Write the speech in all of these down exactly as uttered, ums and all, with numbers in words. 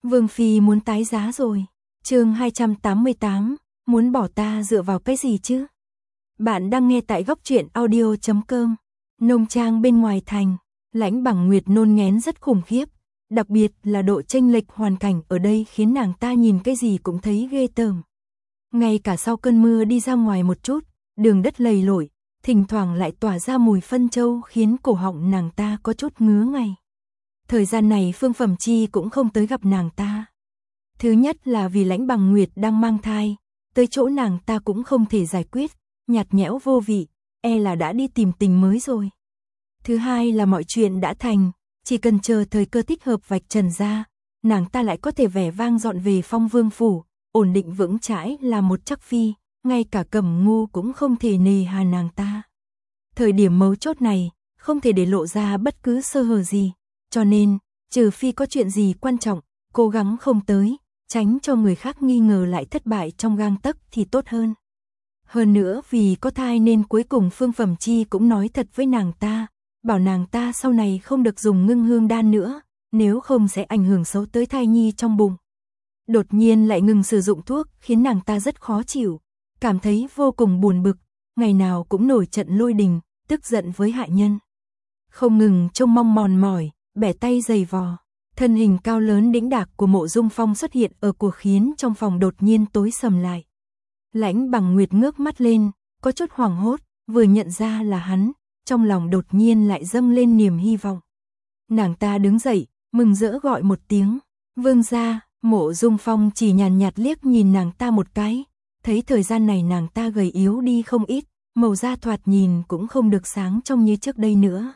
Vương phi muốn tái giá rồi. Chương hai trăm tám mươi tám, muốn bỏ ta dựa vào cái gì chứ? Bạn đang nghe tại góc truyện audio chấm com. Nông trang bên ngoài thành, Lãnh Bằng Nguyệt nôn nghén rất khủng khiếp, đặc biệt là độ chênh lệch hoàn cảnh ở đây khiến nàng ta nhìn cái gì cũng thấy ghê tởm. Ngay cả sau cơn mưa đi ra ngoài một chút, đường đất lầy lội, thỉnh thoảng lại tỏa ra mùi phân trâu khiến cổ họng nàng ta có chút ngứa ngay. Thời gian này Phương Phẩm Chi cũng không tới gặp nàng ta. Thứ nhất là vì Lãnh Bằng Nguyệt đang mang thai, tới chỗ nàng ta cũng không thể giải quyết, nhạt nhẽo vô vị, e là đã đi tìm tình mới rồi. Thứ hai là mọi chuyện đã thành, chỉ cần chờ thời cơ thích hợp vạch trần ra, nàng ta lại có thể vẻ vang dọn về Phong Vương phủ, ổn định vững chãi là một chắc phi, ngay cả Cẩm Ngu cũng không thể nề hà nàng ta. Thời điểm mấu chốt này, không thể để lộ ra bất cứ sơ hở gì, cho nên, trừ phi có chuyện gì quan trọng, cố gắng không tới, tránh cho người khác nghi ngờ lại thất bại trong gang tấc thì tốt hơn. Hơn nữa vì có thai nên cuối cùng Phương Phẩm Chi cũng nói thật với nàng ta, bảo nàng ta sau này không được dùng ngưng hương đan nữa, nếu không sẽ ảnh hưởng xấu tới thai nhi trong bụng. Đột nhiên lại ngừng sử dụng thuốc khiến nàng ta rất khó chịu, cảm thấy vô cùng buồn bực, ngày nào cũng nổi trận lôi đình, tức giận với hại nhân. Không ngừng trông mong mòn mỏi, bẻ tay giày vò, thân hình cao lớn đĩnh đạc của Mộ Dung Phong xuất hiện ở cuộc khiến trong phòng đột nhiên tối sầm lại. Lãnh Bằng Nguyệt ngước mắt lên, có chút hoảng hốt, vừa nhận ra là hắn, trong lòng đột nhiên lại dâng lên niềm hy vọng. Nàng ta đứng dậy, mừng rỡ gọi một tiếng, "Vương gia." Mộ Dung Phong chỉ nhàn nhạt liếc nhìn nàng ta một cái, thấy thời gian này nàng ta gầy yếu đi không ít, màu da thoạt nhìn cũng không được sáng trong như trước đây nữa.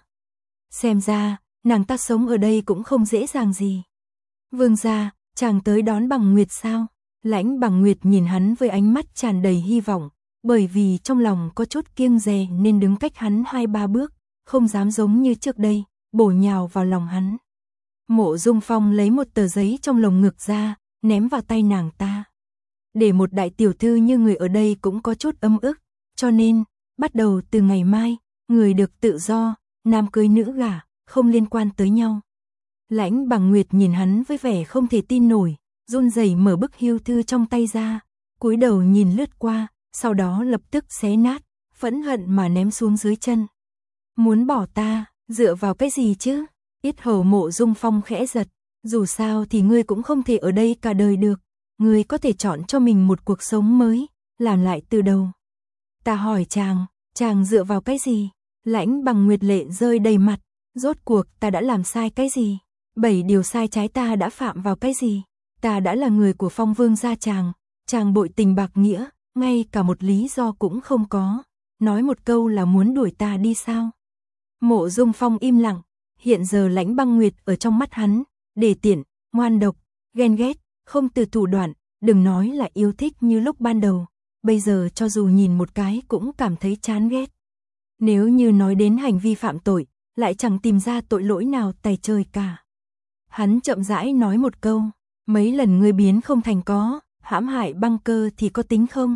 Xem ra, nàng ta sống ở đây cũng không dễ dàng gì. "Vương gia, chàng tới đón Bằng Nguyệt sao?" Lãnh Bằng Nguyệt nhìn hắn với ánh mắt tràn đầy hy vọng, bởi vì trong lòng có chút kiêng dè nên đứng cách hắn hai ba bước, không dám giống như trước đây, bổ nhào vào lòng hắn. Mộ Dung Phong lấy một tờ giấy trong lồng ngực ra, ném vào tay nàng ta. Để một đại tiểu thư như người ở đây cũng có chút ấm ức, cho nên, bắt đầu từ ngày mai, người được tự do, nam cưới nữ gả, không liên quan tới nhau. Lãnh Bằng Nguyệt nhìn hắn với vẻ không thể tin nổi, run rẩy mở bức hưu thư trong tay ra, cúi đầu nhìn lướt qua, sau đó lập tức xé nát, phẫn hận mà ném xuống dưới chân. "Muốn bỏ ta, dựa vào cái gì chứ?" Yết hầu Mộ Dung Phong khẽ giật, "Dù sao thì ngươi cũng không thể ở đây cả đời được, ngươi có thể chọn cho mình một cuộc sống mới, làm lại từ đầu." "Ta hỏi chàng, chàng dựa vào cái gì?" Lãnh Bằng Nguyệt lệ rơi đầy mặt, "Rốt cuộc ta đã làm sai cái gì? Bảy điều sai trái ta đã phạm vào cái gì? Ta đã là người của Phong Vương gia chàng, chàng bội tình bạc nghĩa, ngay cả một lý do cũng không có, nói một câu là muốn đuổi ta đi sao?" Mộ Dung Phong im lặng, hiện giờ Lãnh Băng Nguyệt ở trong mắt hắn, đề tiện, ngoan độc, ghen ghét, không từ thủ đoạn, đừng nói là yêu thích như lúc ban đầu, bây giờ cho dù nhìn một cái cũng cảm thấy chán ghét. Nếu như nói đến hành vi phạm tội, lại chẳng tìm ra tội lỗi nào tày trời cả. Hắn chậm rãi nói một câu, "Mấy lần ngươi biến không thành có, hãm hại Băng Cơ thì có tính không?"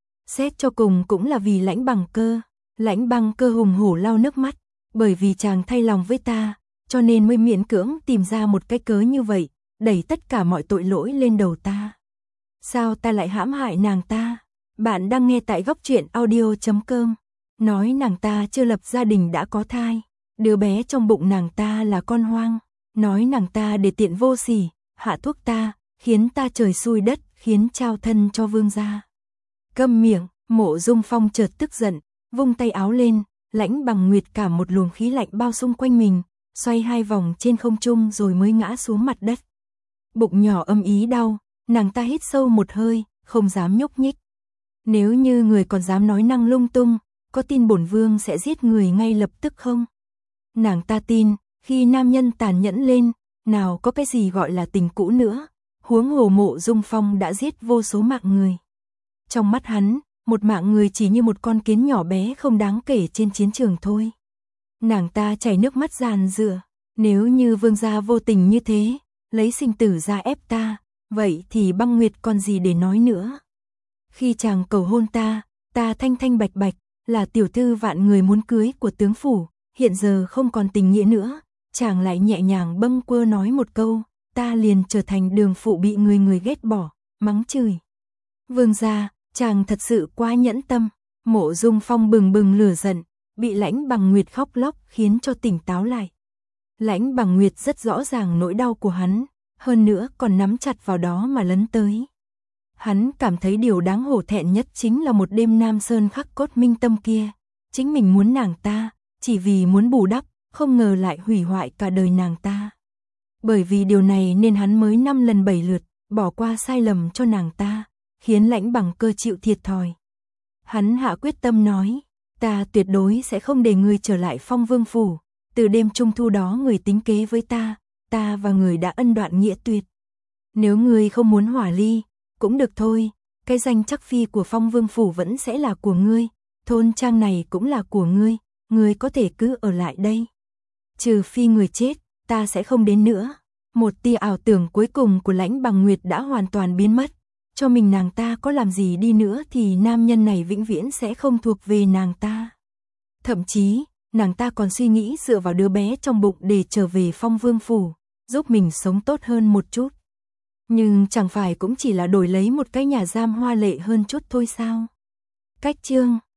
Xét cho cùng cũng là vì Lãnh Bằng Cơ. Lãnh Băng Cơ hùng hổ lau nước mắt, "Bởi vì chàng thay lòng với ta, cho nên mới miễn cưỡng tìm ra một cái cớ như vậy, đẩy tất cả mọi tội lỗi lên đầu ta. Sao ta lại hãm hại nàng ta?" Bạn đang nghe tại góc truyện audio chấm com. Nói nàng ta chưa lập gia đình đã có thai, đứa bé trong bụng nàng ta là con hoang, nói nàng ta để tiện vô sỉ, hạ thuốc ta, khiến ta trời xui đất, khiến trao thân cho vương gia. "Câm miệng." Mộ Dung Phong chợt tức giận, vung tay áo lên, Lãnh Bằng Nguyệt cảm một luồng khí lạnh bao xung quanh mình, xoay hai vòng trên không trung rồi mới ngã xuống mặt đất. Bụng nhỏ âm ý đau, nàng ta hít sâu một hơi, không dám nhúc nhích. Nếu như người còn dám nói năng lung tung, có tin bổn vương sẽ giết người ngay lập tức không? Nàng ta tin, khi nam nhân tàn nhẫn lên, nào có cái gì gọi là tình cũ nữa, huống hồ Mộ Dung Phong đã giết vô số mạng người. Trong mắt hắn, một mạng người chỉ như một con kiến nhỏ bé không đáng kể trên chiến trường thôi. Nàng ta chảy nước mắt giàn giụa, "Nếu như vương gia vô tình như thế, lấy sinh tử ra ép ta, vậy thì Băng Nguyệt còn gì để nói nữa. Khi chàng cầu hôn ta, ta thanh thanh bạch bạch, là tiểu thư vạn người muốn cưới của tướng phủ, hiện giờ không còn tình nghĩa nữa, chàng lại nhẹ nhàng bâng quơ nói một câu, ta liền trở thành đường phụ bị người người ghét bỏ, mắng chửi. Vương gia, chàng thật sự quá nhẫn tâm. Mộ Dung Phong bừng bừng lửa giận, bị Lãnh Bằng Nguyệt khóc lóc khiến cho tỉnh táo lại. Lãnh Bằng Nguyệt rất rõ ràng nỗi đau của hắn, hơn nữa còn nắm chặt vào đó mà lấn tới. Hắn cảm thấy điều đáng hổ thẹn nhất chính là một đêm Nam Sơn khắc cốt minh tâm kia. Chính mình muốn nàng ta, chỉ vì muốn bù đắp, không ngờ lại hủy hoại cả đời nàng ta. Bởi vì điều này nên hắn mới năm lần bảy lượt, bỏ qua sai lầm cho nàng ta, khiến Lãnh Bằng Cơ chịu thiệt thòi. Hắn hạ quyết tâm nói, ta tuyệt đối sẽ không để người trở lại Phong Vương Phủ, từ đêm trung thu đó người tính kế với ta, ta và người đã ân đoạn nghĩa tuyệt. Nếu người không muốn hỏa ly, cũng được thôi, cái danh chắc phi của Phong Vương Phủ vẫn sẽ là của ngươi, thôn trang này cũng là của ngươi, ngươi có thể cứ ở lại đây. Trừ phi người chết, ta sẽ không đến nữa. Một tia ảo tưởng cuối cùng của Lãnh Bằng Nguyệt đã hoàn toàn biến mất. Cho mình nàng ta có làm gì đi nữa thì nam nhân này vĩnh viễn sẽ không thuộc về nàng ta. Thậm chí, nàng ta còn suy nghĩ dựa vào đứa bé trong bụng để trở về Phong Vương Phủ, giúp mình sống tốt hơn một chút. Nhưng chẳng phải cũng chỉ là đổi lấy một cái nhà giam hoa lệ hơn chút thôi sao? Cách chương